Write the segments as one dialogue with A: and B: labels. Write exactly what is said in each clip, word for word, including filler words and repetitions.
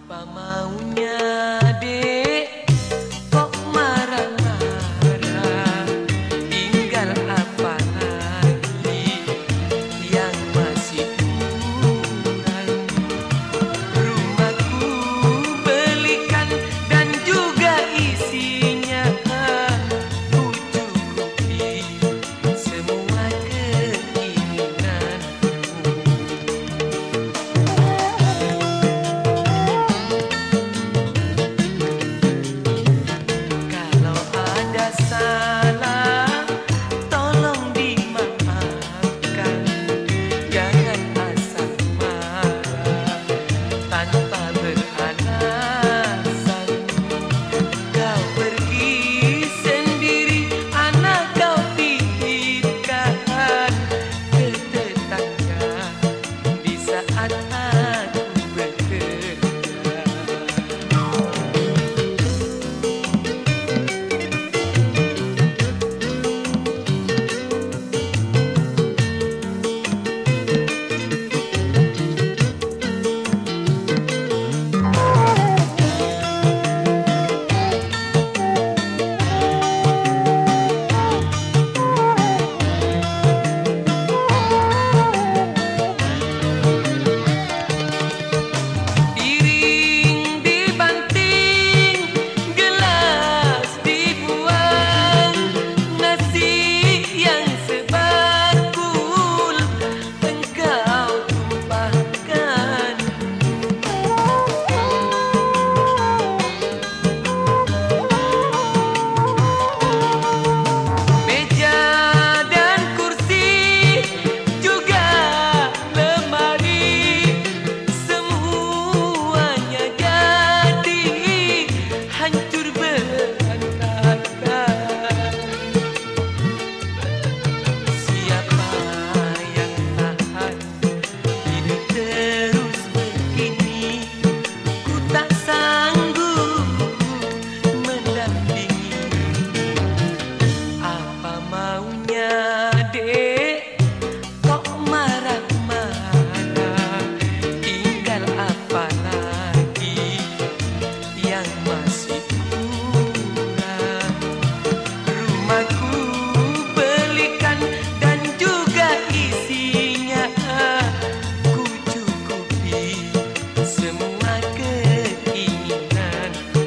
A: Apa maunya dek, kok marah-marah? Tinggal apa lagi yang masih kurang? Rumahku belikan dan juga isinya, ku cukupi semua keinginanku. Kalau ada salah, tolong dimaafkan. Jangan asal marah tanpa beralasan. Kau pergi sendiri, anak kau titipkan ke tetangga di saat aku bekerja. Piring dibanting, gelas dibuang, nasi yang sebakul engkau tumpahkan. Meja dan kursi juga lemari, semuanya jadi hancur berantakan. Siapa yang tahan hidup terus begini? Ku tak sanggup mendampingi. Apa maunya dek, kok marah-marah? Tinggal apa lagi yang masih kurang? Rumahku belikan dan juga isinya, ku cukupi semua keinginanku.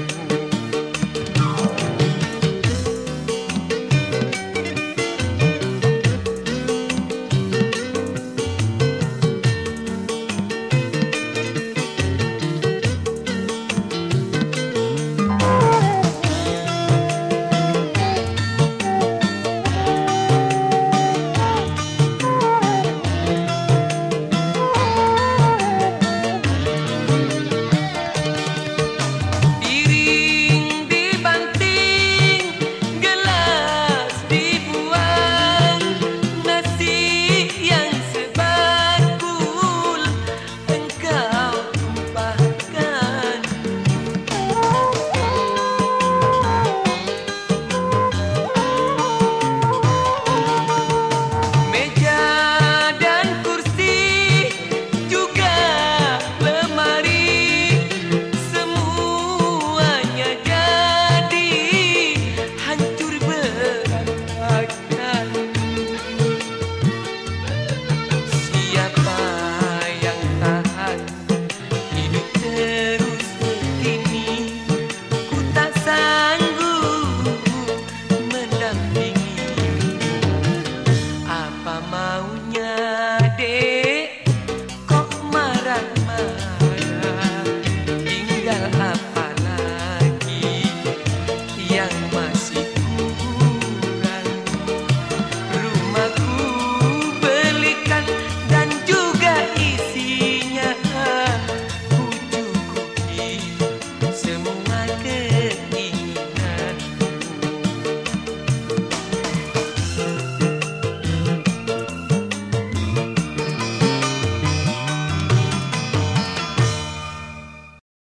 A: Piring dibanting, gelas dibuang, nasi yang sebakul engkau tumpahkan. Meja dan kursi juga lemari, semuanya jadi hancur berantakan. Siapa